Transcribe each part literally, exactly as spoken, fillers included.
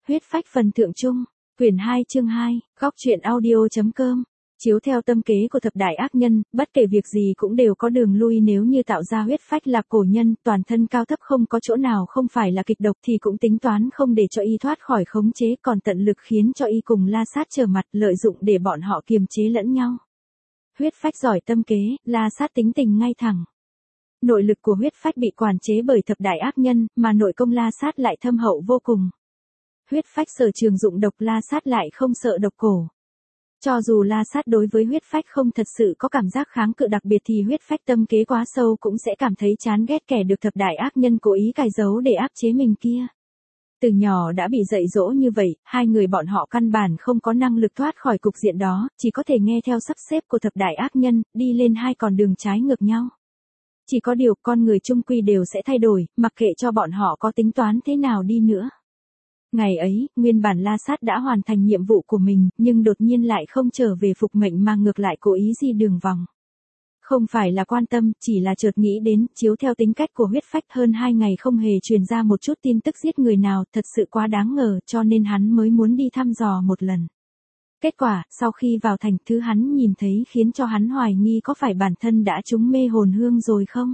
Huyết phách phần thượng trung, quyển hai chương hai, góc truyện audio.com. Chiếu theo tâm kế của thập đại ác nhân, bất kể việc gì cũng đều có đường lui, nếu như tạo ra huyết phách là cổ nhân, toàn thân cao thấp không có chỗ nào không phải là kịch độc, thì cũng tính toán không để cho y thoát khỏi khống chế, còn tận lực khiến cho y cùng La Sát trở mặt, lợi dụng để bọn họ kiềm chế lẫn nhau. Huyết phách giỏi tâm kế, La Sát tính tình ngay thẳng. Nội lực của huyết phách bị quản chế bởi thập đại ác nhân, mà nội công La Sát lại thâm hậu vô cùng. Huyết phách sở trường dụng độc, La Sát lại không sợ độc cổ. Cho dù La Sát đối với huyết phách không thật sự có cảm giác kháng cự đặc biệt, thì huyết phách tâm kế quá sâu cũng sẽ cảm thấy chán ghét kẻ được thập đại ác nhân cố ý cài giấu để áp chế mình kia. Từ nhỏ đã bị dạy dỗ như vậy, hai người bọn họ căn bản không có năng lực thoát khỏi cục diện đó, chỉ có thể nghe theo sắp xếp của thập đại ác nhân, đi lên hai con đường trái ngược nhau. Chỉ có điều con người chung quy đều sẽ thay đổi, mặc kệ cho bọn họ có tính toán thế nào đi nữa. Ngày ấy, nguyên bản La Sát đã hoàn thành nhiệm vụ của mình, nhưng đột nhiên lại không trở về phục mệnh mà ngược lại cố ý di đường vòng. Không phải là quan tâm, chỉ là chợt nghĩ đến, chiếu theo tính cách của huyết phách, hơn hai ngày không hề truyền ra một chút tin tức giết người nào, thật sự quá đáng ngờ, cho nên hắn mới muốn đi thăm dò một lần. Kết quả, sau khi vào thành, thứ hắn nhìn thấy khiến cho hắn hoài nghi có phải bản thân đã trúng mê hồn hương rồi không?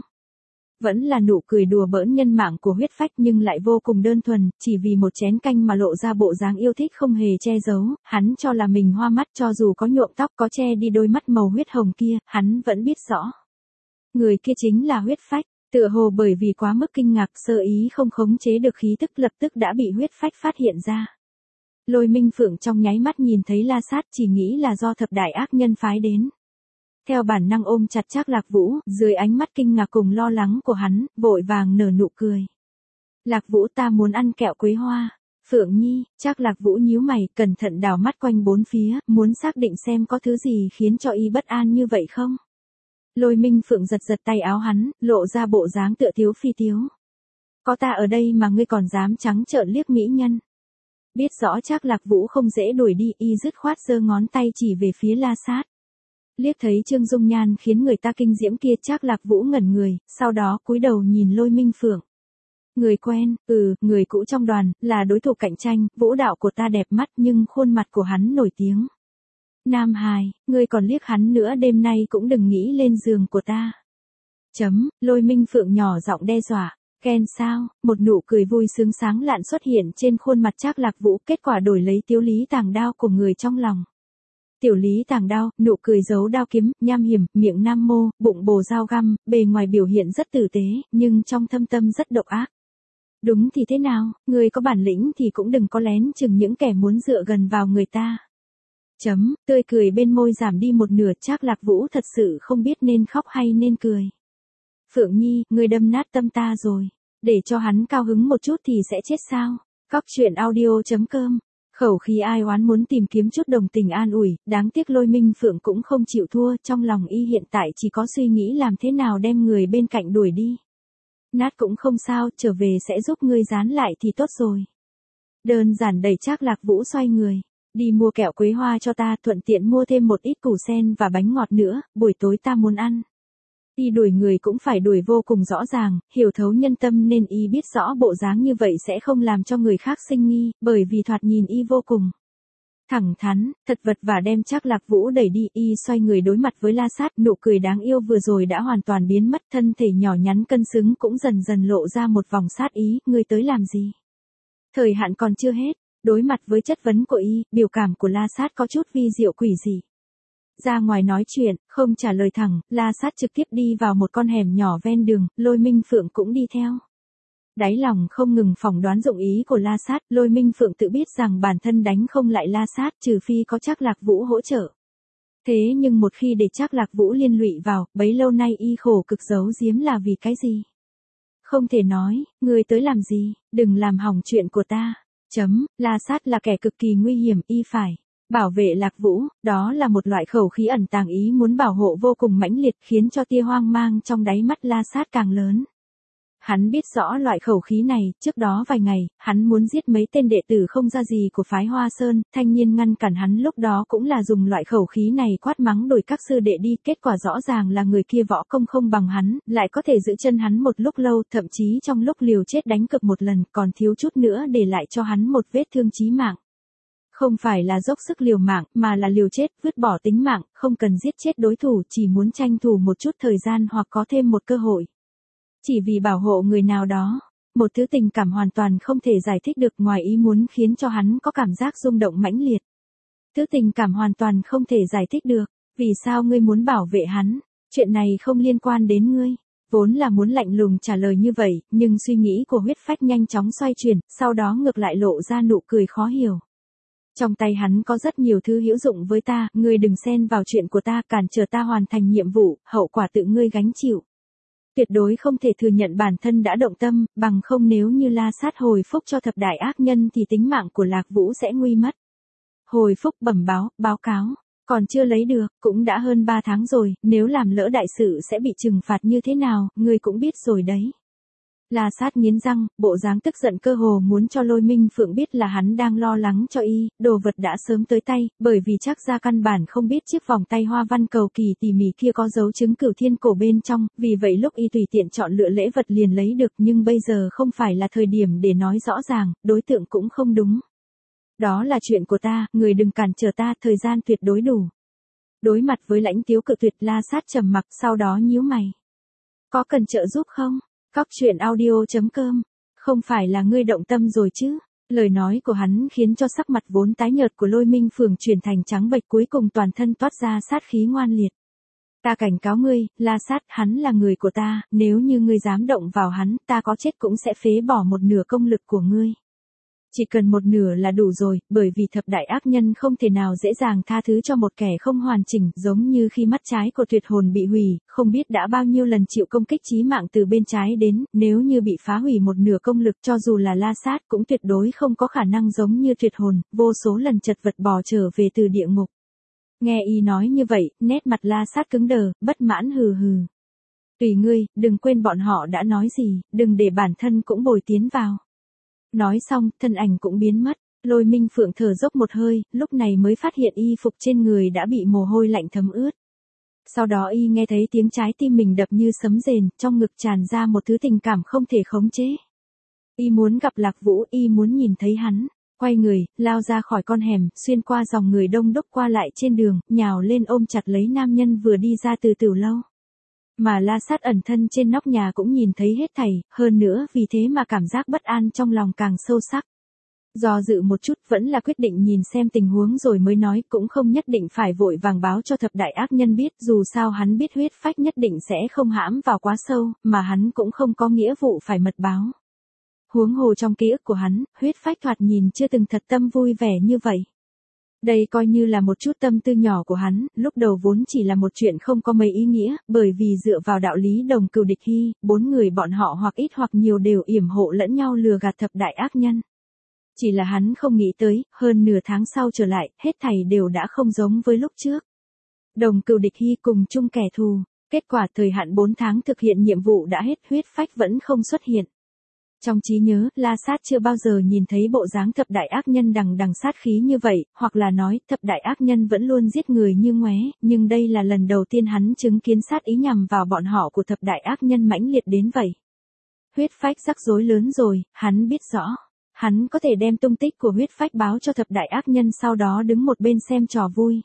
Vẫn là nụ cười đùa bỡn nhân mạng của huyết phách, nhưng lại vô cùng đơn thuần, chỉ vì một chén canh mà lộ ra bộ dáng yêu thích không hề che giấu, hắn cho là mình hoa mắt, cho dù có nhuộm tóc, có che đi đôi mắt màu huyết hồng kia, hắn vẫn biết rõ. Người kia chính là huyết phách, tựa hồ bởi vì quá mức kinh ngạc, sơ ý không khống chế được khí tức, lập tức đã bị huyết phách phát hiện ra. Lôi Minh Phượng trong nháy mắt nhìn thấy La Sát, chỉ nghĩ là do thập đại ác nhân phái đến. Theo bản năng ôm chặt Trác Lạc Vũ, dưới ánh mắt kinh ngạc cùng lo lắng của hắn, vội vàng nở nụ cười. Lạc Vũ, ta muốn ăn kẹo quế hoa. Phượng Nhi, Trác Lạc Vũ nhíu mày, cẩn thận đảo mắt quanh bốn phía, muốn xác định xem có thứ gì khiến cho y bất an như vậy không. Lôi Minh Phượng giật giật tay áo hắn, lộ ra bộ dáng tựa thiếu phi thiếu. Có ta ở đây mà ngươi còn dám trắng trợn liếc mỹ nhân. Biết rõ Trác Lạc Vũ không dễ đuổi đi, y dứt khoát giơ ngón tay chỉ về phía La Sát. Liếc thấy Trương Dung Nhan khiến người ta kinh diễm kia, Trác Lạc Vũ ngẩn người, sau đó cúi đầu nhìn Lôi Minh Phượng. Người quen, ừ, người cũ trong đoàn, là đối thủ cạnh tranh, vũ đạo của ta đẹp mắt nhưng khuôn mặt của hắn nổi tiếng. Nam hài, ngươi còn liếc hắn nữa, đêm nay cũng đừng nghĩ lên giường của ta. Chấm, Lôi Minh Phượng nhỏ giọng đe dọa. Ghen sao? Một nụ cười vui sướng sáng lạn xuất hiện trên khuôn mặt Trác Lạc Vũ, kết quả đổi lấy Tiếu Lý Tàng Đao của người trong lòng. Tiểu Lý Tàng Đao, nụ cười giấu đao kiếm, nham hiểm, miệng nam mô, bụng bồ dao găm, bề ngoài biểu hiện rất tử tế, nhưng trong thâm tâm rất độc ác. Đúng thì thế nào, người có bản lĩnh thì cũng đừng có lén chừng những kẻ muốn dựa gần vào người ta. Chấm, tươi cười bên môi giảm đi một nửa, Trác Lạc Vũ thật sự không biết nên khóc hay nên cười. Phượng Nhi, ngươi đâm nát tâm ta rồi, để cho hắn cao hứng một chút thì sẽ chết sao? Góc truyện audio.com. Khẩu khí ai oán muốn tìm kiếm chút đồng tình an ủi, đáng tiếc Lôi Minh Phượng cũng không chịu thua, trong lòng y hiện tại chỉ có suy nghĩ làm thế nào đem người bên cạnh đuổi đi. Nát cũng không sao, trở về sẽ giúp ngươi dán lại thì tốt rồi. Đơn giản đẩy Trác Lạc Vũ xoay người. Đi mua kẹo quế hoa cho ta, thuận tiện mua thêm một ít củ sen và bánh ngọt nữa, buổi tối ta muốn ăn. Y đuổi người cũng phải đuổi vô cùng rõ ràng, hiểu thấu nhân tâm, nên y biết rõ bộ dáng như vậy sẽ không làm cho người khác sinh nghi, bởi vì thoạt nhìn y vô cùng thẳng thắn, thật vật và đem Trác Lạc Vũ đẩy đi. Y xoay người đối mặt với La Sát, nụ cười đáng yêu vừa rồi đã hoàn toàn biến mất, thân thể nhỏ nhắn cân xứng cũng dần dần lộ ra một vòng sát ý, ngươi tới làm gì? Thời hạn còn chưa hết. Đối mặt với chất vấn của y, biểu cảm của La Sát có chút vi diệu quỷ dị. Ra ngoài nói chuyện, không trả lời thẳng, La Sát trực tiếp đi vào một con hẻm nhỏ ven đường, Lôi Minh Phượng cũng đi theo. Đáy lòng không ngừng phỏng đoán dụng ý của La Sát, Lôi Minh Phượng tự biết rằng bản thân đánh không lại La Sát, trừ phi có Trác Lạc Vũ hỗ trợ. Thế nhưng một khi để Trác Lạc Vũ liên lụy vào, bấy lâu nay y khổ cực giấu giếm là vì cái gì? Không thể nói, ngươi tới làm gì, đừng làm hỏng chuyện của ta. Chấm, La Sát là kẻ cực kỳ nguy hiểm, y phải bảo vệ Lạc Vũ, đó là một loại khẩu khí ẩn tàng ý muốn bảo hộ vô cùng mãnh liệt, khiến cho tia hoang mang trong đáy mắt La Sát càng lớn. Hắn biết rõ loại khẩu khí này, trước đó vài ngày, hắn muốn giết mấy tên đệ tử không ra gì của phái Hoa Sơn, Thanh Nhiên ngăn cản hắn lúc đó cũng là dùng loại khẩu khí này quát mắng đuổi các sư đệ đi, kết quả rõ ràng là người kia võ công không bằng hắn, lại có thể giữ chân hắn một lúc lâu, thậm chí trong lúc liều chết đánh cược một lần, còn thiếu chút nữa để lại cho hắn một vết thương chí mạng. Không phải là dốc sức liều mạng, mà là liều chết, vứt bỏ tính mạng, không cần giết chết đối thủ, chỉ muốn tranh thủ một chút thời gian hoặc có thêm một cơ hội. Chỉ vì bảo hộ người nào đó, một thứ tình cảm hoàn toàn không thể giải thích được ngoài ý muốn khiến cho hắn có cảm giác rung động mãnh liệt. Thứ tình cảm hoàn toàn không thể giải thích được, vì sao ngươi muốn bảo vệ hắn, chuyện này không liên quan đến ngươi. Vốn là muốn lạnh lùng trả lời như vậy, nhưng suy nghĩ của huyết phách nhanh chóng xoay chuyển, sau đó ngược lại lộ ra nụ cười khó hiểu. Trong tay hắn có rất nhiều thứ hữu dụng với ta, ngươi đừng xen vào chuyện của ta, cản trở ta hoàn thành nhiệm vụ, hậu quả tự ngươi gánh chịu. Tuyệt đối không thể thừa nhận bản thân đã động tâm, bằng không nếu như La Sát hồi phúc cho thập đại ác nhân thì tính mạng của Lạc Vũ sẽ nguy mất. Hồi phúc bẩm báo, báo cáo, còn chưa lấy được, cũng đã hơn ba tháng rồi, nếu làm lỡ đại sự sẽ bị trừng phạt như thế nào, ngươi cũng biết rồi đấy. La Sát nghiến răng, bộ dáng tức giận cơ hồ muốn cho Lôi Minh Phượng biết là hắn đang lo lắng cho y, đồ vật đã sớm tới tay, bởi vì chắc ra căn bản không biết chiếc vòng tay hoa văn cầu kỳ tỉ mỉ kia có dấu chứng cửu thiên cổ bên trong, vì vậy lúc y tùy tiện chọn lựa lễ vật liền lấy được, nhưng bây giờ không phải là thời điểm để nói rõ ràng, đối tượng cũng không đúng. Đó là chuyện của ta, người đừng cản trở ta, thời gian tuyệt đối đủ. Đối mặt với lãnh tiếu cự tuyệt, La Sát trầm mặc, sau đó nhíu mày. Có cần trợ giúp không? Cóc truyện audio chấm com. Không phải là ngươi động tâm rồi chứ? Lời nói của hắn khiến cho sắc mặt vốn tái nhợt của Lôi Minh Phượng chuyển thành trắng bệch, cuối cùng toàn thân toát ra sát khí ngoan liệt. Ta cảnh cáo ngươi, La Sát, hắn là người của ta, nếu như ngươi dám động vào hắn, ta có chết cũng sẽ phế bỏ một nửa công lực của ngươi. Chỉ cần một nửa là đủ rồi, bởi vì thập đại ác nhân không thể nào dễ dàng tha thứ cho một kẻ không hoàn chỉnh, giống như khi mắt trái của tuyệt hồn bị hủy, không biết đã bao nhiêu lần chịu công kích chí mạng từ bên trái đến, nếu như bị phá hủy một nửa công lực cho dù là La Sát cũng tuyệt đối không có khả năng giống như tuyệt hồn, vô số lần chật vật bò trở về từ địa ngục. Nghe y nói như vậy, nét mặt La Sát cứng đờ, bất mãn hừ hừ. Tùy ngươi, đừng quên bọn họ đã nói gì, đừng để bản thân cũng bồi tiến vào. Nói xong, thân ảnh cũng biến mất, Lôi Minh Phượng thở dốc một hơi, lúc này mới phát hiện y phục trên người đã bị mồ hôi lạnh thấm ướt. Sau đó y nghe thấy tiếng trái tim mình đập như sấm rền, trong ngực tràn ra một thứ tình cảm không thể khống chế. Y muốn gặp Lạc Vũ, y muốn nhìn thấy hắn, quay người, lao ra khỏi con hẻm, xuyên qua dòng người đông đúc qua lại trên đường, nhào lên ôm chặt lấy nam nhân vừa đi ra từ tiểu lâu. Mà La Sát ẩn thân trên nóc nhà cũng nhìn thấy hết thảy, hơn nữa vì thế mà cảm giác bất an trong lòng càng sâu sắc. Do dự một chút vẫn là quyết định nhìn xem tình huống rồi mới nói, cũng không nhất định phải vội vàng báo cho thập đại ác nhân biết, dù sao hắn biết huyết phách nhất định sẽ không hãm vào quá sâu, mà hắn cũng không có nghĩa vụ phải mật báo. Huống hồ trong ký ức của hắn, huyết phách thoạt nhìn chưa từng thật tâm vui vẻ như vậy. Đây coi như là một chút tâm tư nhỏ của hắn, lúc đầu vốn chỉ là một chuyện không có mấy ý nghĩa, bởi vì dựa vào đạo lý đồng cừu địch hy, bốn người bọn họ hoặc ít hoặc nhiều đều yểm hộ lẫn nhau lừa gạt thập đại ác nhân. Chỉ là hắn không nghĩ tới, hơn nửa tháng sau trở lại, hết thảy đều đã không giống với lúc trước. Đồng cừu địch hy cùng chung kẻ thù, kết quả thời hạn bốn tháng thực hiện nhiệm vụ đã hết, huyết phách vẫn không xuất hiện. Trong trí nhớ, La Sát chưa bao giờ nhìn thấy bộ dáng thập đại ác nhân đằng đằng sát khí như vậy, hoặc là nói, thập đại ác nhân vẫn luôn giết người như ngoé, nhưng đây là lần đầu tiên hắn chứng kiến sát ý nhằm vào bọn họ của thập đại ác nhân mãnh liệt đến vậy. Huyết phách rắc rối lớn rồi, hắn biết rõ. Hắn có thể đem tung tích của huyết phách báo cho thập đại ác nhân, sau đó đứng một bên xem trò vui.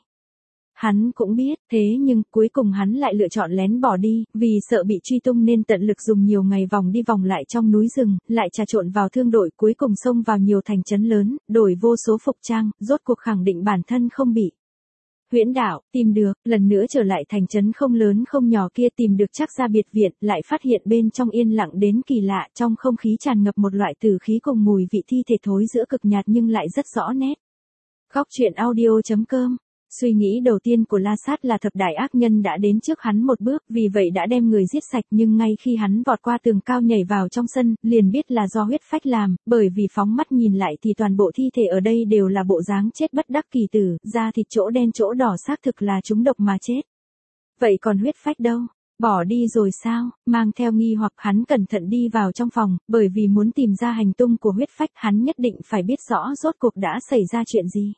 Hắn cũng biết, thế nhưng cuối cùng hắn lại lựa chọn lén bỏ đi, vì sợ bị truy tung nên tận lực dùng nhiều ngày vòng đi vòng lại trong núi rừng, lại trà trộn vào thương đội, cuối cùng xông vào nhiều thành trấn lớn, đổi vô số phục trang, rốt cuộc khẳng định bản thân không bị huyễn đạo, tìm được, lần nữa trở lại thành trấn không lớn không nhỏ kia, tìm được chắc ra biệt viện, lại phát hiện bên trong yên lặng đến kỳ lạ, trong không khí tràn ngập một loại tử khí cùng mùi vị thi thể thối giữa cực nhạt nhưng lại rất rõ nét. Cóc truyện audio chấm com. Suy nghĩ đầu tiên của La Sát là thập đại ác nhân đã đến trước hắn một bước, vì vậy đã đem người giết sạch, nhưng ngay khi hắn vọt qua tường cao nhảy vào trong sân, liền biết là do huyết phách làm, bởi vì phóng mắt nhìn lại thì toàn bộ thi thể ở đây đều là bộ dáng chết bất đắc kỳ tử, da thịt chỗ đen chỗ đỏ xác thực là chúng độc mà chết. Vậy còn huyết phách đâu? Bỏ đi rồi sao? Mang theo nghi hoặc hắn cẩn thận đi vào trong phòng, bởi vì muốn tìm ra hành tung của huyết phách hắn nhất định phải biết rõ rốt cuộc đã xảy ra chuyện gì.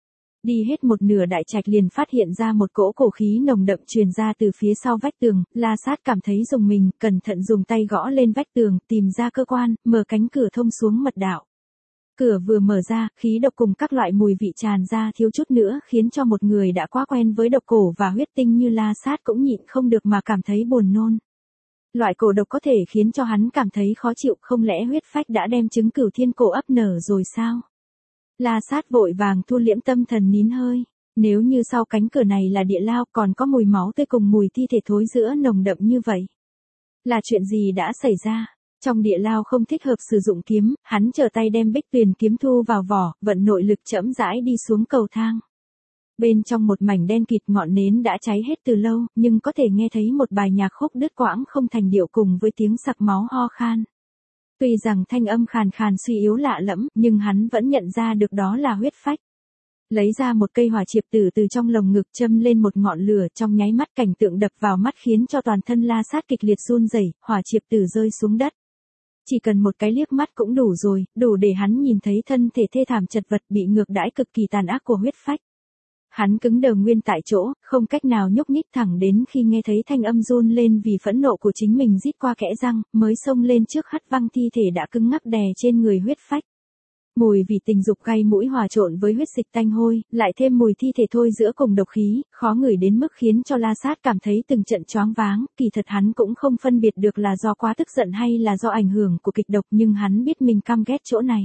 Đi hết một nửa đại trạch liền phát hiện ra một cỗ cổ khí nồng đậm truyền ra từ phía sau vách tường, La Sát cảm thấy rùng mình, cẩn thận dùng tay gõ lên vách tường, tìm ra cơ quan, mở cánh cửa thông xuống mật đạo. Cửa vừa mở ra, khí độc cùng các loại mùi vị tràn ra thiếu chút nữa khiến cho một người đã quá quen với độc cổ và huyết tinh như La Sát cũng nhịn không được mà cảm thấy buồn nôn. Loại cổ độc có thể khiến cho hắn cảm thấy khó chịu, không lẽ huyết phách đã đem trứng cửu thiên cổ ấp nở rồi sao? La Sát vội vàng thu liễm tâm thần nín hơi. Nếu như sau cánh cửa này là địa lao còn có mùi máu tươi cùng mùi thi thể thối rữa nồng đậm như vậy. Là chuyện gì đã xảy ra? Trong địa lao không thích hợp sử dụng kiếm, hắn trở tay đem bích tuyền kiếm thu vào vỏ, vận nội lực chậm rãi đi xuống cầu thang. Bên trong một mảnh đen kịt ngọn nến đã cháy hết từ lâu, nhưng có thể nghe thấy một bài nhạc khúc đứt quãng không thành điệu cùng với tiếng sặc máu ho khan. Tuy rằng thanh âm khàn khàn suy yếu lạ lẫm, nhưng hắn vẫn nhận ra được đó là huyết phách. Lấy ra một cây hỏa chiệp tử từ trong lồng ngực châm lên một ngọn lửa, trong nháy mắt cảnh tượng đập vào mắt khiến cho toàn thân La Sát kịch liệt run rẩy, hỏa chiệp tử rơi xuống đất. Chỉ cần một cái liếc mắt cũng đủ rồi, đủ để hắn nhìn thấy thân thể thê thảm chật vật bị ngược đãi cực kỳ tàn ác của huyết phách. Hắn cứng đờ nguyên tại chỗ, không cách nào nhúc nhích thẳng đến khi nghe thấy thanh âm run lên vì phẫn nộ của chính mình rít qua kẽ răng, mới xông lên trước hất văng thi thể đã cứng ngắc đè trên người huyết phách. Mùi vì tình dục gây mũi hòa trộn với huyết dịch tanh hôi, lại thêm mùi thi thể thôi giữa cùng độc khí, khó ngửi đến mức khiến cho La Sát cảm thấy từng trận choáng váng, kỳ thật hắn cũng không phân biệt được là do quá tức giận hay là do ảnh hưởng của kịch độc, nhưng hắn biết mình căm ghét chỗ này.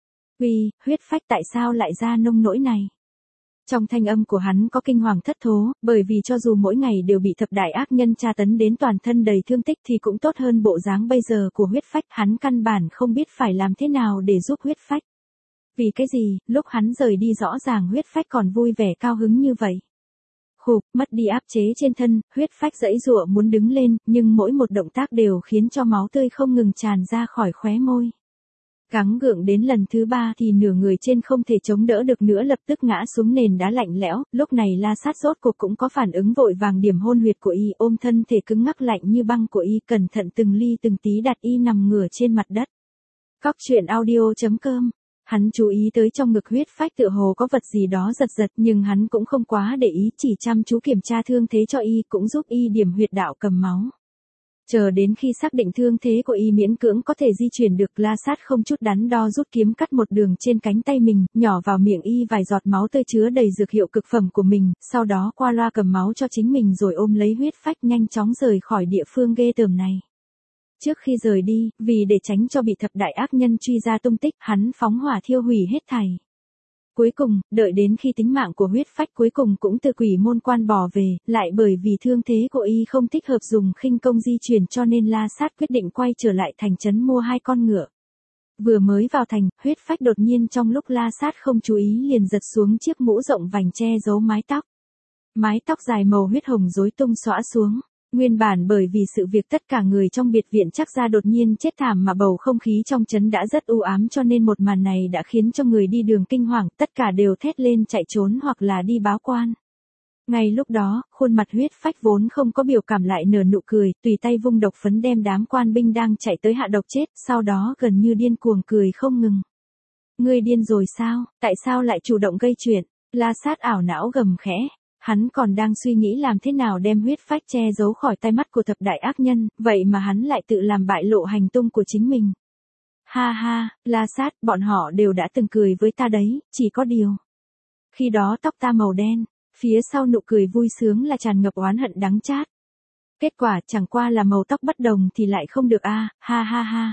Vì, huyết phách tại sao lại ra nông nỗi này? Trong thanh âm của hắn có kinh hoàng thất thố, bởi vì cho dù mỗi ngày đều bị thập đại ác nhân tra tấn đến toàn thân đầy thương tích thì cũng tốt hơn bộ dáng bây giờ của huyết phách, hắn căn bản không biết phải làm thế nào để giúp huyết phách. Vì cái gì, lúc hắn rời đi rõ ràng huyết phách còn vui vẻ cao hứng như vậy. Khục, mất đi áp chế trên thân, huyết phách giãy giụa muốn đứng lên, nhưng mỗi một động tác đều khiến cho máu tươi không ngừng tràn ra khỏi khóe môi. Gắng gượng đến lần thứ ba thì nửa người trên không thể chống đỡ được nữa lập tức ngã xuống nền đá lạnh lẽo, lúc này La Sát rốt cuộc cũng có phản ứng vội vàng điểm hôn huyệt của y, ôm thân thể cứng ngắc lạnh như băng của y, cẩn thận từng ly từng tí đặt y nằm ngửa trên mặt đất. Cóc truyện audio chấm com. Hắn chú ý tới trong ngực huyết phách tựa hồ có vật gì đó giật giật, nhưng hắn cũng không quá để ý, chỉ chăm chú kiểm tra thương thế cho y, cũng giúp y điểm huyệt đạo cầm máu. Chờ đến khi xác định thương thế của y miễn cưỡng có thể di chuyển được, La Sát không chút đắn đo rút kiếm cắt một đường trên cánh tay mình, nhỏ vào miệng y vài giọt máu tươi chứa đầy dược hiệu cực phẩm của mình, sau đó qua loa cầm máu cho chính mình rồi ôm lấy huyết phách nhanh chóng rời khỏi địa phương ghê tởm này. Trước khi rời đi, vì để tránh cho bị thập đại ác nhân truy ra tung tích, hắn phóng hỏa thiêu hủy hết thảy. Cuối cùng, đợi đến khi tính mạng của huyết phách cuối cùng cũng từ quỷ môn quan bỏ về, lại bởi vì thương thế của y không thích hợp dùng khinh công di chuyển cho nên La Sát quyết định quay trở lại thành trấn mua hai con ngựa. Vừa mới vào thành, huyết phách đột nhiên trong lúc La Sát không chú ý liền giật xuống chiếc mũ rộng vành che giấu mái tóc. Mái tóc dài màu huyết hồng rối tung xõa xuống. Nguyên bản bởi vì sự việc tất cả người trong biệt viện chắc ra đột nhiên chết thảm mà bầu không khí trong trấn đã rất u ám cho nên một màn này đã khiến cho người đi đường kinh hoàng, tất cả đều thét lên chạy trốn hoặc là đi báo quan. Ngay lúc đó, khuôn mặt huyết phách vốn không có biểu cảm lại nở nụ cười, tùy tay vung độc phấn đem đám quan binh đang chạy tới hạ độc chết, sau đó gần như điên cuồng cười không ngừng. Ngươi điên rồi sao, tại sao lại chủ động gây chuyện? La Sát ảo não gầm khẽ. Hắn còn đang suy nghĩ làm thế nào đem huyết phách che giấu khỏi tai mắt của thập đại ác nhân, vậy mà hắn lại tự làm bại lộ hành tung của chính mình. Ha ha, La Sát, bọn họ đều đã từng cười với ta đấy, chỉ có điều. Khi đó tóc ta màu đen, phía sau nụ cười vui sướng là tràn ngập oán hận đắng chát. Kết quả chẳng qua là màu tóc bất đồng thì lại không được a, à, ha ha ha.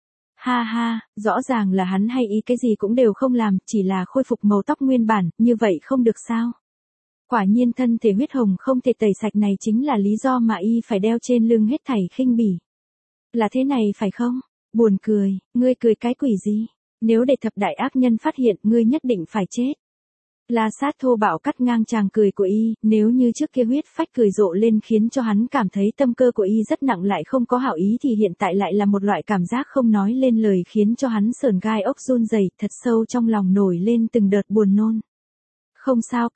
Ha ha, rõ ràng là hắn hay ý cái gì cũng đều không làm, chỉ là khôi phục màu tóc nguyên bản, như vậy không được sao? Quả nhiên thân thể huyết hồng không thể tẩy sạch này chính là lý do mà y phải đeo trên lưng hết thảy khinh bỉ. Là thế này phải không? Buồn cười, ngươi cười cái quỷ gì? Nếu để thập đại ác nhân phát hiện, ngươi nhất định phải chết. La Sát thô bạo cắt ngang chàng cười của y, nếu như trước kia huyết phách cười rộ lên khiến cho hắn cảm thấy tâm cơ của y rất nặng lại không có hảo ý thì hiện tại lại là một loại cảm giác không nói lên lời khiến cho hắn sởn gai ốc run rẩy, thật sâu trong lòng nổi lên từng đợt buồn nôn. Không sao cả.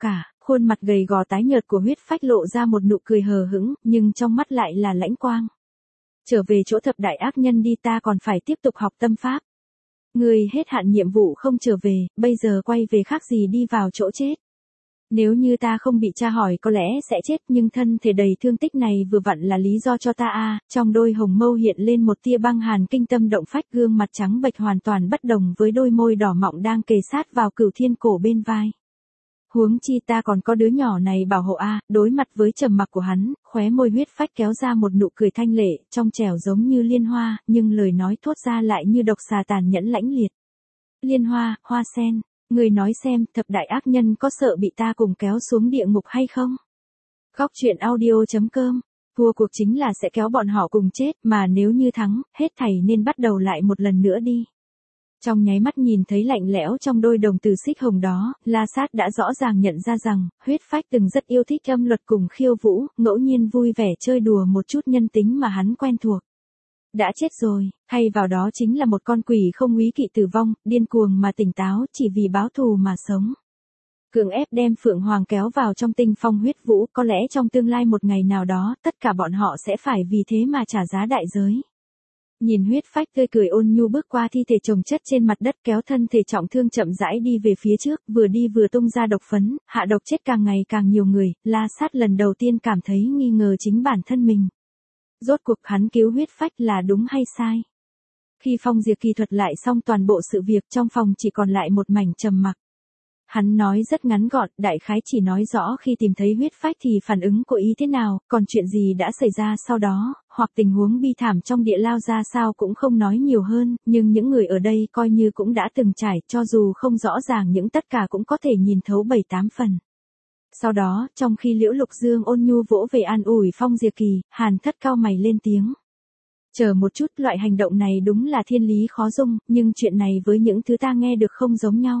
Khuôn mặt gầy gò tái nhợt của huyết phách lộ ra một nụ cười hờ hững, nhưng trong mắt lại là lãnh quang. Trở về chỗ thập đại ác nhân đi, ta còn phải tiếp tục học tâm pháp. Ngươi hết hạn nhiệm vụ không trở về, bây giờ quay về khác gì đi vào chỗ chết. Nếu như ta không bị tra hỏi có lẽ sẽ chết, nhưng thân thể đầy thương tích này vừa vặn là lý do cho ta a. Trong đôi hồng mâu hiện lên một tia băng hàn kinh tâm động phách, gương mặt trắng bệch hoàn toàn bất đồng với đôi môi đỏ mọng đang kề sát vào Cửu Thiên Cổ bên vai. Huống chi ta còn có đứa nhỏ này bảo hộ a. Đối mặt với trầm mặc của hắn, khóe môi huyết phách kéo ra một nụ cười thanh lệ, trong trẻo giống như liên hoa, nhưng lời nói thốt ra lại như độc xà tàn nhẫn lãnh liệt. Liên hoa, hoa sen, người nói xem, thập đại ác nhân có sợ bị ta cùng kéo xuống địa ngục hay không? Góc truyện audio chấm com. Thua cuộc chính là sẽ kéo bọn họ cùng chết, mà nếu như thắng, hết thảy nên bắt đầu lại một lần nữa đi. Trong nháy mắt nhìn thấy lạnh lẽo trong đôi đồng tử xích hồng đó, La Sát đã rõ ràng nhận ra rằng, huyết phách từng rất yêu thích âm luật cùng khiêu vũ, ngẫu nhiên vui vẻ chơi đùa một chút nhân tính mà hắn quen thuộc. Đã chết rồi, thay vào đó chính là một con quỷ không úy kỵ tử vong, điên cuồng mà tỉnh táo, chỉ vì báo thù mà sống. Cưỡng ép đem Phượng Hoàng kéo vào trong tinh phong huyết vũ, có lẽ trong tương lai một ngày nào đó, tất cả bọn họ sẽ phải vì thế mà trả giá đại giới. Nhìn huyết phách tươi cười ôn nhu bước qua thi thể chồng chất trên mặt đất, kéo thân thể trọng thương chậm rãi đi về phía trước, vừa đi vừa tung ra độc phấn, hạ độc chết càng ngày càng nhiều người, La Sát lần đầu tiên cảm thấy nghi ngờ chính bản thân mình. Rốt cuộc hắn cứu huyết phách là đúng hay sai? Khi Phong Diệp Kỳ thuật lại xong toàn bộ sự việc, trong phòng chỉ còn lại một mảnh trầm mặc. Hắn nói rất ngắn gọn, đại khái chỉ nói rõ khi tìm thấy huyết phách thì phản ứng của ý thế nào, còn chuyện gì đã xảy ra sau đó, hoặc tình huống bi thảm trong địa lao ra sao cũng không nói nhiều hơn, nhưng những người ở đây coi như cũng đã từng trải, cho dù không rõ ràng những tất cả cũng có thể nhìn thấu bảy tám phần. Sau đó, trong khi Liễu Lục Dương ôn nhu vỗ về an ủi Phong Diệp Kỳ, Hàn Thất cau mày lên tiếng. Chờ một chút, loại hành động này đúng là thiên lý khó dung, nhưng chuyện này với những thứ ta nghe được không giống nhau.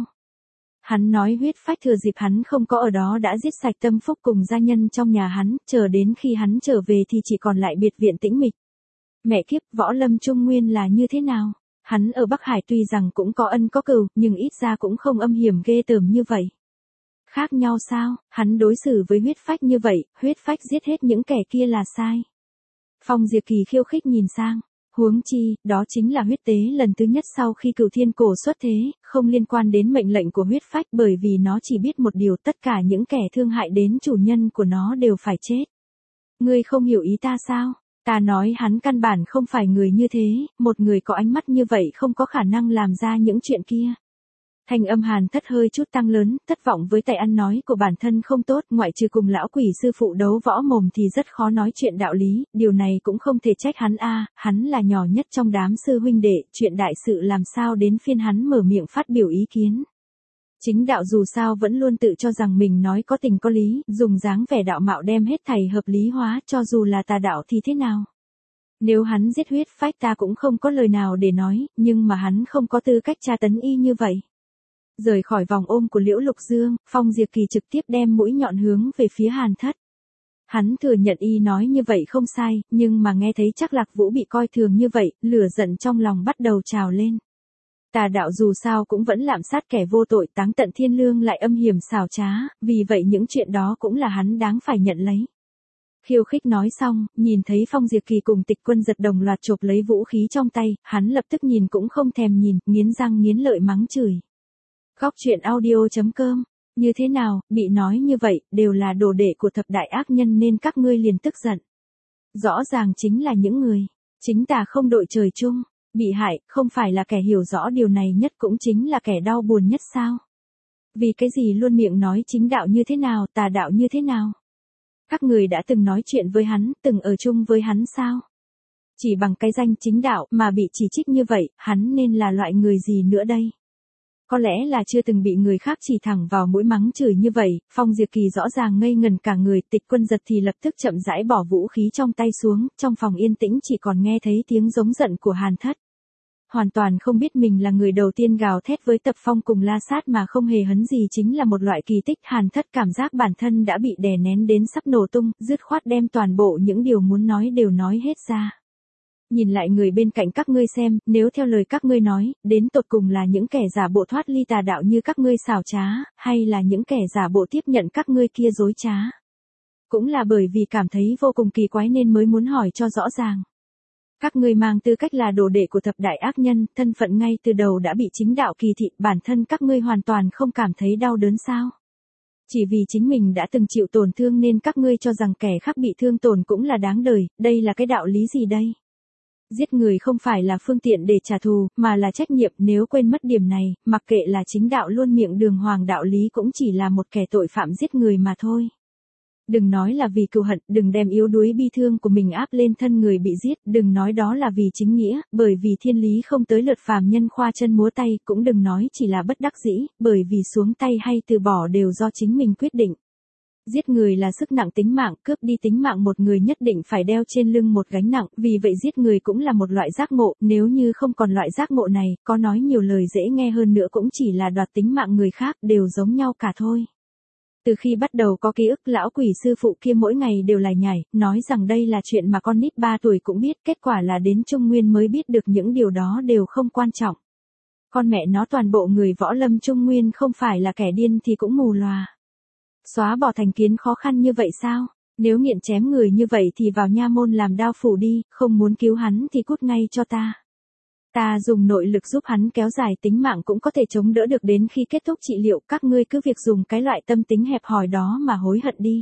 Hắn nói huyết phách thừa dịp hắn không có ở đó đã giết sạch Tâm Phúc cùng gia nhân trong nhà hắn, chờ đến khi hắn trở về thì chỉ còn lại biệt viện tĩnh mịch. Mẹ kiếp, võ lâm Trung Nguyên là như thế nào? Hắn ở Bắc Hải tuy rằng cũng có ân có cừu, nhưng ít ra cũng không âm hiểm ghê tởm như vậy. Khác nhau sao? Hắn đối xử với huyết phách như vậy, huyết phách giết hết những kẻ kia là sai. Phong Diệp Kỳ khiêu khích nhìn sang. Huống chi, đó chính là huyết tế lần thứ nhất sau khi Cửu Thiên Cổ xuất thế, không liên quan đến mệnh lệnh của huyết phách, bởi vì nó chỉ biết một điều, tất cả những kẻ thương hại đến chủ nhân của nó đều phải chết. Ngươi không hiểu ý ta sao? Ta nói hắn căn bản không phải người như thế, một người có ánh mắt như vậy không có khả năng làm ra những chuyện kia. Thanh âm Hàn Thất hơi chút tăng lớn, thất vọng với tài ăn nói của bản thân không tốt, ngoại trừ cùng lão quỷ sư phụ đấu võ mồm thì rất khó nói chuyện đạo lý, điều này cũng không thể trách hắn a, hắn là nhỏ nhất trong đám sư huynh đệ, chuyện đại sự làm sao đến phiên hắn mở miệng phát biểu ý kiến. Chính đạo dù sao vẫn luôn tự cho rằng mình nói có tình có lý, dùng dáng vẻ đạo mạo đem hết thảy hợp lý hóa, cho dù là tà đạo thì thế nào. Nếu hắn giết huyết phách ta cũng không có lời nào để nói, nhưng mà hắn không có tư cách tra tấn y như vậy. Rời khỏi vòng ôm của Liễu Lục Dương, Phong Diệp Kỳ trực tiếp đem mũi nhọn hướng về phía Hàn Thất. Hắn thừa nhận y nói như vậy không sai, nhưng mà nghe thấy chắc Lạc Vũ bị coi thường như vậy, lửa giận trong lòng bắt đầu trào lên. Tà đạo dù sao cũng vẫn lạm sát kẻ vô tội, táng tận thiên lương lại âm hiểm xảo trá, vì vậy những chuyện đó cũng là hắn đáng phải nhận lấy. Khiêu khích nói xong, nhìn thấy Phong Diệp Kỳ cùng Tịch Quân Giật đồng loạt chộp lấy vũ khí trong tay, hắn lập tức nhìn cũng không thèm nhìn, nghiến răng nghiến lợi mắng chửi. Góc truyện audio chấm com. Như thế nào, bị nói như vậy, đều là đồ đệ của thập đại ác nhân nên các ngươi liền tức giận. Rõ ràng chính là những người, chính tà không đội trời chung, bị hại, không phải là kẻ hiểu rõ điều này nhất cũng chính là kẻ đau buồn nhất sao? Vì cái gì luôn miệng nói chính đạo như thế nào, tà đạo như thế nào? Các người đã từng nói chuyện với hắn, từng ở chung với hắn sao? Chỉ bằng cái danh chính đạo mà bị chỉ trích như vậy, hắn nên là loại người gì nữa đây? Có lẽ là chưa từng bị người khác chỉ thẳng vào mũi mắng chửi như vậy, Phong Diệp Kỳ rõ ràng ngây ngần cả người, Tịch Quân Giật thì lập tức chậm rãi bỏ vũ khí trong tay xuống, trong phòng yên tĩnh chỉ còn nghe thấy tiếng giống giận của Hàn Thất. Hoàn toàn không biết mình là người đầu tiên gào thét với Tập Phong cùng La Sát mà không hề hấn gì chính là một loại kỳ tích. Hàn Thất cảm giác bản thân đã bị đè nén đến sắp nổ tung, dứt khoát đem toàn bộ những điều muốn nói đều nói hết ra. Nhìn lại người bên cạnh các ngươi xem, nếu theo lời các ngươi nói, đến tột cùng là những kẻ giả bộ thoát ly tà đạo như các ngươi xảo trá, hay là những kẻ giả bộ tiếp nhận các ngươi kia dối trá. Cũng là bởi vì cảm thấy vô cùng kỳ quái nên mới muốn hỏi cho rõ ràng. Các ngươi mang tư cách là đồ đệ của thập đại ác nhân, thân phận ngay từ đầu đã bị chính đạo kỳ thị, bản thân các ngươi hoàn toàn không cảm thấy đau đớn sao? Chỉ vì chính mình đã từng chịu tổn thương nên các ngươi cho rằng kẻ khác bị thương tổn cũng là đáng đời, đây là cái đạo lý gì đây? Giết người không phải là phương tiện để trả thù, mà là trách nhiệm, nếu quên mất điểm này, mặc kệ là chính đạo luôn miệng đường hoàng đạo lý cũng chỉ là một kẻ tội phạm giết người mà thôi. Đừng nói là vì cừu hận, đừng đem yếu đuối bi thương của mình áp lên thân người bị giết, đừng nói đó là vì chính nghĩa, bởi vì thiên lý không tới lượt phàm nhân khoa chân múa tay, cũng đừng nói chỉ là bất đắc dĩ, bởi vì xuống tay hay từ bỏ đều do chính mình quyết định. Giết người là sức nặng tính mạng, cướp đi tính mạng một người nhất định phải đeo trên lưng một gánh nặng, vì vậy giết người cũng là một loại giác ngộ, nếu như không còn loại giác ngộ này, có nói nhiều lời dễ nghe hơn nữa cũng chỉ là đoạt tính mạng người khác, đều giống nhau cả thôi. Từ khi bắt đầu có ký ức, lão quỷ sư phụ kia mỗi ngày đều lải nhải, nói rằng đây là chuyện mà con nít ba tuổi cũng biết, kết quả là đến Trung Nguyên mới biết được những điều đó đều không quan trọng. Con mẹ nó, toàn bộ người võ lâm Trung Nguyên không phải là kẻ điên thì cũng mù lòa. Xóa bỏ thành kiến khó khăn như vậy sao? Nếu nghiện chém người như vậy thì vào nha môn làm đao phủ đi, không muốn cứu hắn thì cút ngay cho ta. Ta dùng nội lực giúp hắn kéo dài tính mạng cũng có thể chống đỡ được đến khi kết thúc trị liệu, các ngươi cứ việc dùng cái loại tâm tính hẹp hòi đó mà hối hận đi.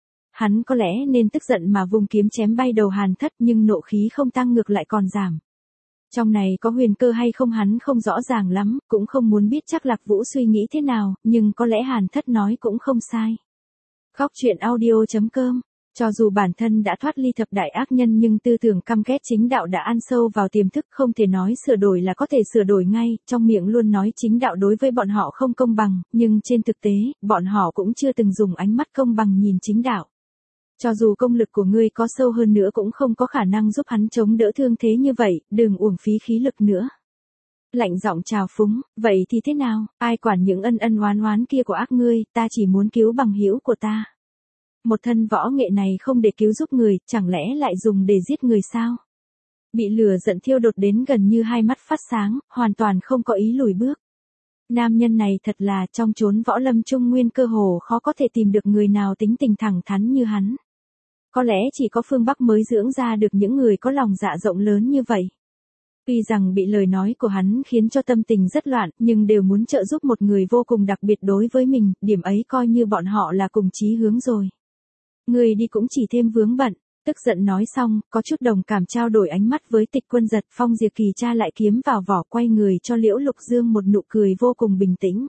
Hắn có lẽ nên tức giận mà vùng kiếm chém bay đầu Hàn Thất, nhưng nộ khí không tăng ngược lại còn giảm. Trong này có huyền cơ hay không hắn không rõ ràng lắm, cũng không muốn biết chắc Lạc Vũ suy nghĩ thế nào, nhưng có lẽ Hàn Thất nói cũng không sai. Góc truyện audio chấm com. Cho dù bản thân đã thoát ly thập đại ác nhân nhưng tư tưởng căm ghét chính đạo đã ăn sâu vào tiềm thức, không thể nói sửa đổi là có thể sửa đổi ngay, trong miệng luôn nói chính đạo đối với bọn họ không công bằng, nhưng trên thực tế, bọn họ cũng chưa từng dùng ánh mắt công bằng nhìn chính đạo. Cho dù công lực của ngươi có sâu hơn nữa cũng không có khả năng giúp hắn chống đỡ thương thế như vậy, đừng uổng phí khí lực nữa. Lạnh giọng trào phúng, vậy thì thế nào, ai quản những ân ân oán oán kia của ác ngươi, ta chỉ muốn cứu bằng hữu của ta. Một thân võ nghệ này không để cứu giúp người, chẳng lẽ lại dùng để giết người sao? Bị lửa giận thiêu đốt đến gần như hai mắt phát sáng, hoàn toàn không có ý lùi bước. Nam nhân này thật là trong chốn võ lâm Trung Nguyên cơ hồ khó có thể tìm được người nào tính tình thẳng thắn như hắn. Có lẽ chỉ có phương Bắc mới dưỡng ra được những người có lòng dạ rộng lớn như vậy. Tuy rằng bị lời nói của hắn khiến cho tâm tình rất loạn, nhưng đều muốn trợ giúp một người vô cùng đặc biệt đối với mình, điểm ấy coi như bọn họ là cùng chí hướng rồi. Người đi cũng chỉ thêm vướng bận, tức giận nói xong, có chút đồng cảm trao đổi ánh mắt với Tịch Quân Giật, Phong Diệp Kỳ tra lại kiếm vào vỏ quay người cho Liễu Lục Dương một nụ cười vô cùng bình tĩnh.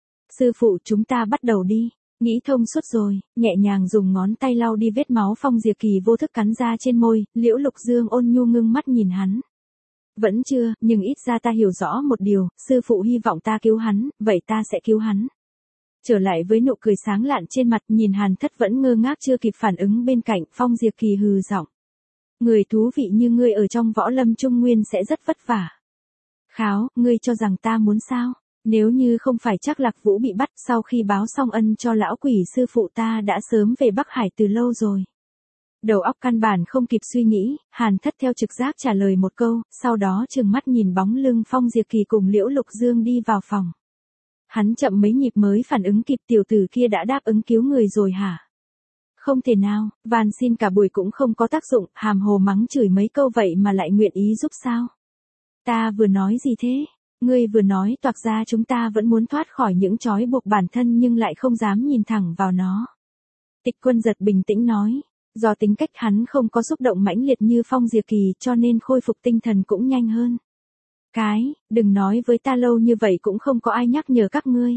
Sư phụ, chúng ta bắt đầu đi. Nghĩ thông suốt rồi, nhẹ nhàng dùng ngón tay lau đi vết máu Phong Diệp Kỳ vô thức cắn ra trên môi, Liễu Lục Dương ôn nhu ngưng mắt nhìn hắn. Vẫn chưa, nhưng ít ra ta hiểu rõ một điều, sư phụ hy vọng ta cứu hắn, vậy ta sẽ cứu hắn. Trở lại với nụ cười sáng lạn trên mặt, nhìn Hàn Thất vẫn ngơ ngác chưa kịp phản ứng bên cạnh, Phong Diệp Kỳ hừ giọng. Người thú vị như ngươi ở trong võ lâm Trung Nguyên sẽ rất vất vả. Kháo, ngươi cho rằng ta muốn sao? Nếu như không phải chắc Lạc Vũ bị bắt, sau khi báo xong ân cho lão quỷ sư phụ ta đã sớm về Bắc Hải từ lâu rồi. Đầu óc căn bản không kịp suy nghĩ, Hàn Thất theo trực giác trả lời một câu, sau đó trừng mắt nhìn bóng lưng Phong Diệp Kỳ cùng Liễu Lục Dương đi vào phòng. Hắn chậm mấy nhịp mới phản ứng kịp, tiểu tử kia đã đáp ứng cứu người rồi hả? Không thể nào, van xin cả buổi cũng không có tác dụng, hàm hồ mắng chửi mấy câu vậy mà lại nguyện ý giúp sao? Ta vừa nói gì thế? Ngươi vừa nói toạc ra chúng ta vẫn muốn thoát khỏi những trói buộc bản thân nhưng lại không dám nhìn thẳng vào nó. Tịch Quân Giật bình tĩnh nói, do tính cách hắn không có xúc động mãnh liệt như Phong Diệp Kỳ cho nên khôi phục tinh thần cũng nhanh hơn. Cái, đừng nói với ta lâu như vậy cũng không có ai nhắc nhở các ngươi.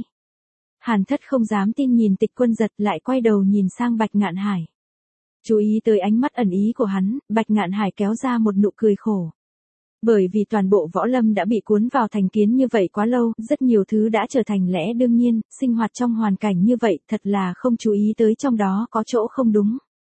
Hàn Thất không dám tin nhìn Tịch Quân Giật lại quay đầu nhìn sang Bạch Ngạn Hải. Chú ý tới ánh mắt ẩn ý của hắn, Bạch Ngạn Hải kéo ra một nụ cười khổ. Bởi vì toàn bộ võ lâm đã bị cuốn vào thành kiến như vậy quá lâu, rất nhiều thứ đã trở thành lẽ đương nhiên, sinh hoạt trong hoàn cảnh như vậy thật là không chú ý tới trong đó có chỗ không đúng.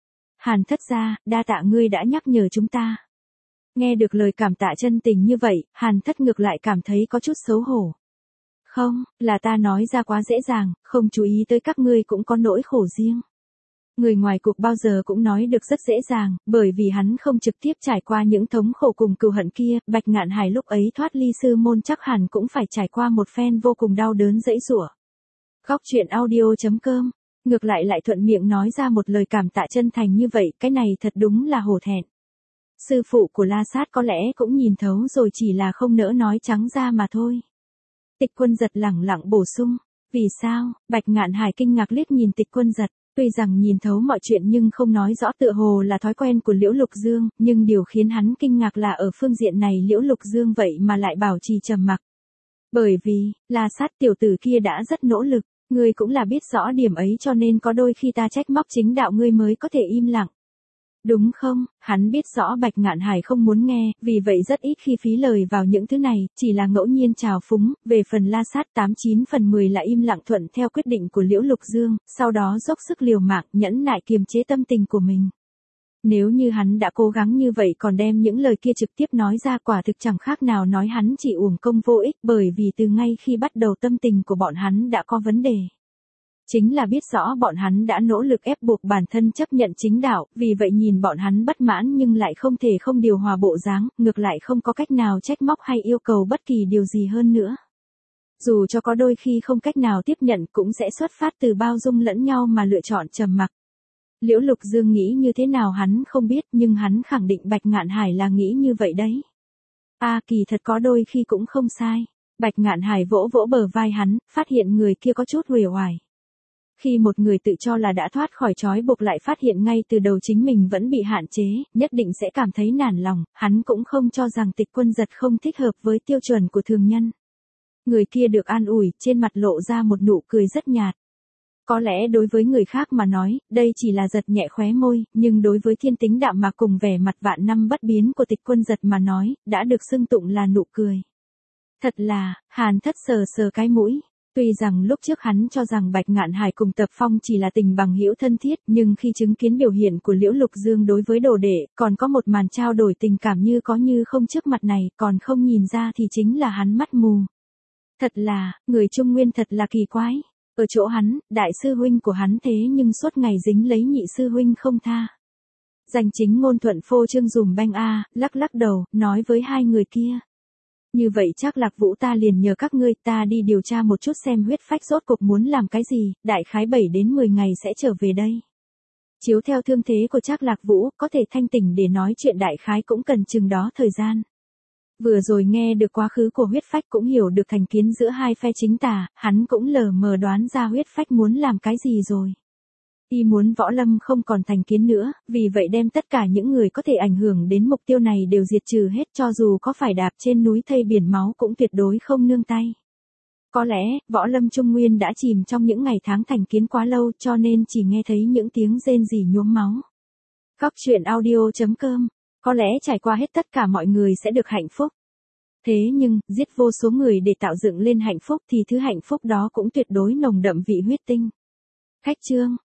Hàn Thất gia, đa tạ ngươi đã nhắc nhở chúng ta. Nghe được lời cảm tạ chân tình như vậy, Hàn Thất ngược lại cảm thấy có chút xấu hổ. Không, là ta nói ra quá dễ dàng, không chú ý tới các ngươi cũng có nỗi khổ riêng. Người ngoài cuộc bao giờ cũng nói được rất dễ dàng, bởi vì hắn không trực tiếp trải qua những thống khổ cùng cừu hận kia, Bạch Ngạn Hải lúc ấy thoát ly sư môn chắc hẳn cũng phải trải qua một phen vô cùng đau đớn dẫy giụa. Góc truyện audio chấm com, ngược lại lại thuận miệng nói ra một lời cảm tạ chân thành như vậy, cái này thật đúng là hổ thẹn. Sư phụ của La Sát có lẽ cũng nhìn thấu rồi, chỉ là không nỡ nói trắng ra mà thôi. Tịch Quân Giật lẳng lặng bổ sung, vì sao? Bạch Ngạn Hải kinh ngạc liếc nhìn Tịch Quân Giật. Tuy rằng nhìn thấu mọi chuyện nhưng không nói rõ, tựa hồ là thói quen của Liễu Lục Dương, nhưng điều khiến hắn kinh ngạc là ở phương diện này Liễu Lục Dương vậy mà lại bảo trì trầm mặc. Bởi vì, La Sát tiểu tử kia đã rất nỗ lực, ngươi cũng là biết rõ điểm ấy cho nên có đôi khi ta trách móc chính đạo ngươi mới có thể im lặng. Đúng không? Hắn biết rõ Bạch Ngạn Hải không muốn nghe, vì vậy rất ít khi phí lời vào những thứ này, chỉ là ngẫu nhiên trào phúng, về phần La Sát tám chín phần mười là im lặng thuận theo quyết định của Liễu Lục Dương, sau đó dốc sức liều mạng nhẫn nại kiềm chế tâm tình của mình. Nếu như hắn đã cố gắng như vậy còn đem những lời kia trực tiếp nói ra, quả thực chẳng khác nào nói hắn chỉ uổng công vô ích, bởi vì từ ngay khi bắt đầu tâm tình của bọn hắn đã có vấn đề. Chính là biết rõ bọn hắn đã nỗ lực ép buộc bản thân chấp nhận chính đạo, vì vậy nhìn bọn hắn bất mãn nhưng lại không thể không điều hòa bộ dáng, ngược lại không có cách nào trách móc hay yêu cầu bất kỳ điều gì hơn nữa. Dù cho có đôi khi không cách nào tiếp nhận cũng sẽ xuất phát từ bao dung lẫn nhau mà lựa chọn trầm mặc. Liễu Lục Dương nghĩ như thế nào hắn không biết, nhưng hắn khẳng định Bạch Ngạn Hải là nghĩ như vậy đấy. A à, kỳ thật có đôi khi cũng không sai. Bạch Ngạn Hải vỗ vỗ bờ vai hắn, phát hiện người kia có chút uể oải. Khi một người tự cho là đã thoát khỏi trói buộc lại phát hiện ngay từ đầu chính mình vẫn bị hạn chế, nhất định sẽ cảm thấy nản lòng, hắn cũng không cho rằng Tịch Quân Giật không thích hợp với tiêu chuẩn của thường nhân. Người kia được an ủi, trên mặt lộ ra một nụ cười rất nhạt. Có lẽ đối với người khác mà nói, đây chỉ là giật nhẹ khóe môi, nhưng đối với thiên tính đạm mạc cùng vẻ mặt vạn năm bất biến của Tịch Quân Giật mà nói, đã được xưng tụng là nụ cười. Thật là, Hàn Thất sờ sờ cái mũi. Tuy rằng lúc trước hắn cho rằng Bạch Ngạn Hải cùng Tập Phong chỉ là tình bằng hữu thân thiết, nhưng khi chứng kiến biểu hiện của Liễu Lục Dương đối với đồ đệ, còn có một màn trao đổi tình cảm như có như không trước mặt này, còn không nhìn ra thì chính là hắn mắt mù. Thật là, người Trung Nguyên thật là kỳ quái. Ở chỗ hắn, đại sư huynh của hắn thế nhưng suốt ngày dính lấy nhị sư huynh không tha. Danh chính ngôn thuận phô trương dùm banh a, lắc lắc đầu, nói với hai người kia. Như vậy chắc Lạc Vũ ta liền nhờ các ngươi, ta đi điều tra một chút xem huyết phách rốt cuộc muốn làm cái gì, đại khái bảy đến mười ngày sẽ trở về đây. Chiếu theo thương thế của Trác Lạc Vũ, có thể thanh tỉnh để nói chuyện đại khái cũng cần chừng đó thời gian. Vừa rồi nghe được quá khứ của huyết phách cũng hiểu được thành kiến giữa hai phe chính tà, hắn cũng lờ mờ đoán ra huyết phách muốn làm cái gì rồi. Y muốn Võ Lâm không còn thành kiến nữa, vì vậy đem tất cả những người có thể ảnh hưởng đến mục tiêu này đều diệt trừ hết, cho dù có phải đạp trên núi thây biển máu cũng tuyệt đối không nương tay. Có lẽ, Võ Lâm Trung Nguyên đã chìm trong những ngày tháng thành kiến quá lâu cho nên chỉ nghe thấy những tiếng rên rỉ nhuốm máu. Góc truyện audio chấm com, có lẽ trải qua hết tất cả mọi người sẽ được hạnh phúc. Thế nhưng, giết vô số người để tạo dựng lên hạnh phúc thì thứ hạnh phúc đó cũng tuyệt đối nồng đậm vị huyết tinh. Khách chương